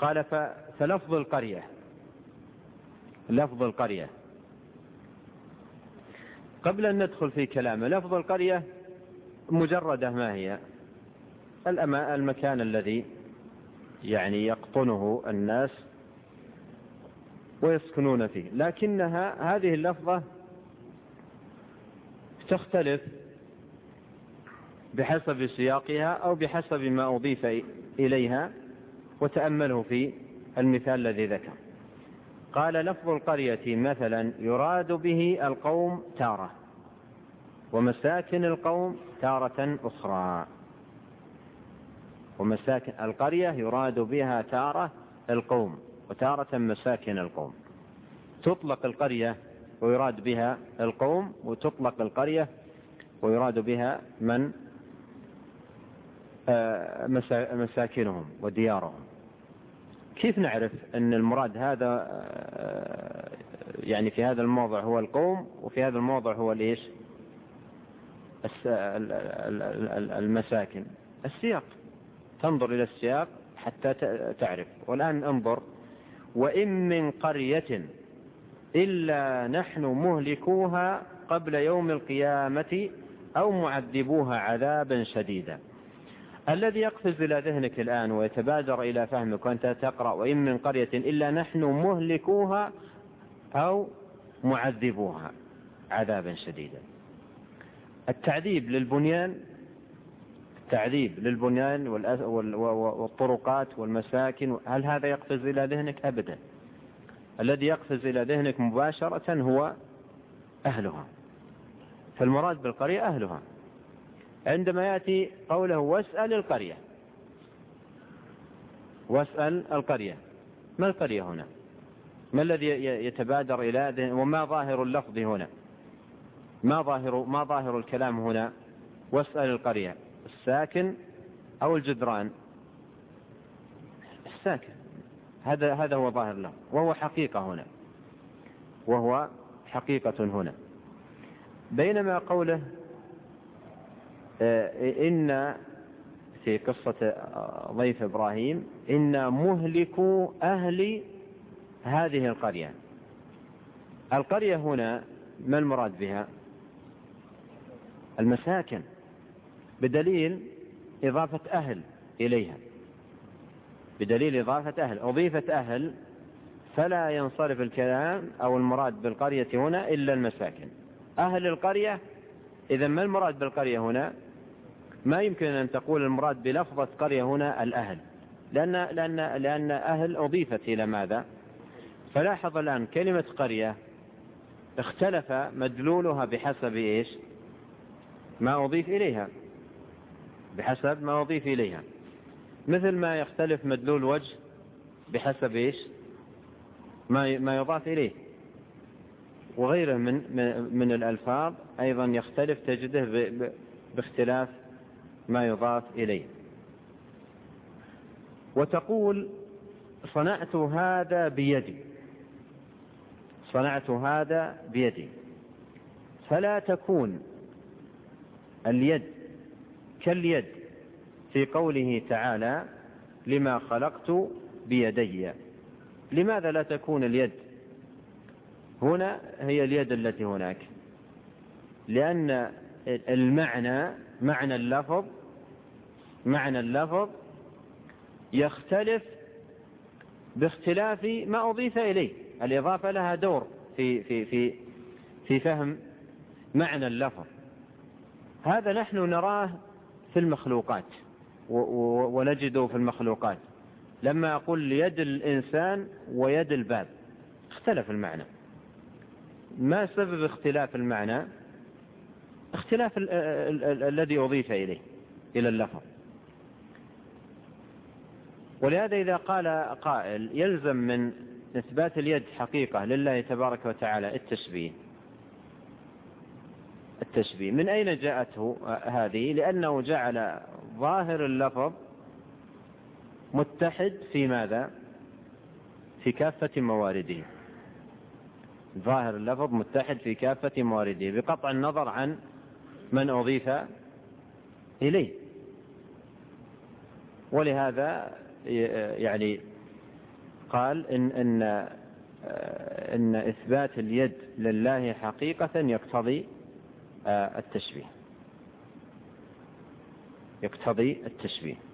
قال فلفظ القرية، لفظ القرية قبل أن ندخل في كلامه، لفظ القرية مجردة ما هي؟ المكان الذي يعني يقطنه الناس ويسكنون فيه، لكنها هذه اللفظة تختلف بحسب سياقها أو بحسب ما أضيف إليها، وتأمله في المثال الذي ذكر. قال لفظ القرية مثلا يراد به القوم تارة، ومساكن القوم تارة أخرى. ومساكن القرية يراد بها تارة القوم، وتارة مساكن القوم. تطلق القرية ويراد بها القوم، وتطلق القرية ويراد بها من مساكنهم وديارهم. كيف نعرف أن المراد هذا يعني في هذا الموضع هو القوم، وفي هذا الموضع هو ليش المساكن؟ السياق، تنظر إلى السياق حتى تعرف. والآن انظر: وإن من قرية إلا نحن مهلكوها قبل يوم القيامة أو معذبوها عذابا شديدا. الذي يقفز إلى ذهنك الآن ويتبادر إلى فهمك وأنت تقرأ وإن من قرية إلا نحن مهلكوها أو معذبوها عذابا شديدا، التعذيب للبنيان، التعذيب للبنيان والطرقات والمساكن، هل هذا يقفز إلى ذهنك؟ أبدا. الذي يقفز إلى ذهنك مباشرة هو أهلها، فالمراد بالقرية أهلها. عندما يأتي قوله واسأل القرية، واسأل القرية، ما القرية هنا؟ ما الذي يتبادر إلى ذهنك؟ وما ظاهر اللفظ هنا؟ ما ظاهر الكلام هنا؟ واسأل القرية، الساكن أو الجدران؟ الساكن، هذا هو ظاهر له، وهو حقيقة هنا، وهو حقيقة هنا. بينما قوله إن في قصة ضيف إبراهيم إن مهلكوا أهل هذه القرية، القرية هنا ما المراد بها؟ المساكن، بدليل إضافة أهل إليها، بدليل إضافة أهل. أضيفت أهل فلا ينصرف الكلام أو المراد بالقرية هنا إلا المساكن، أهل القرية. إذا ما المراد بالقرية هنا؟ ما يمكن أن تقول المراد بلفظة قرية هنا الأهل، لأن أهل أضيفت إلى ماذا؟ فلاحظ الآن كلمة قرية اختلف مدلولها بحسب إيش؟ ما أضيف إليها، بحسب ما أضيف إليها، مثل ما يختلف مدلول وجه بحسب إيش؟ ما يضاف إليه، وغيره من الألفاظ أيضا يختلف، تجده باختلاف ما يضاف إليه. وتقول صنعت هذا بيدي، صنعت هذا بيدي، فلا تكون اليد كاليد في قوله تعالى لما خلقت بيدي. لماذا لا تكون اليد هنا هي اليد التي هناك؟ لأن المعنى، معنى اللفظ يختلف باختلاف ما أضيف إليه. الإضافة لها دور في فهم معنى اللفظ. هذا نحن نراه في المخلوقات ونجده في المخلوقات. لما أقول يد الإنسان ويد الباب اختلف المعنى. ما سبب اختلاف المعنى؟ اختلاف الذي أضيف إليه إلى اللفظ. ولهذا إذا قال قائل يلزم من إثبات اليد حقيقة لله تبارك وتعالى التشبيه، من أين جاءته هذه؟ لأنه جعل ظاهر اللفظ متحد في ماذا؟ في كافة موارده. ظاهر اللفظ متحد في كافة موارده بقطع النظر عن من أضيف إليه. ولهذا يعني قال إن إثبات اليد لله حقيقة يقتضي التشبيه.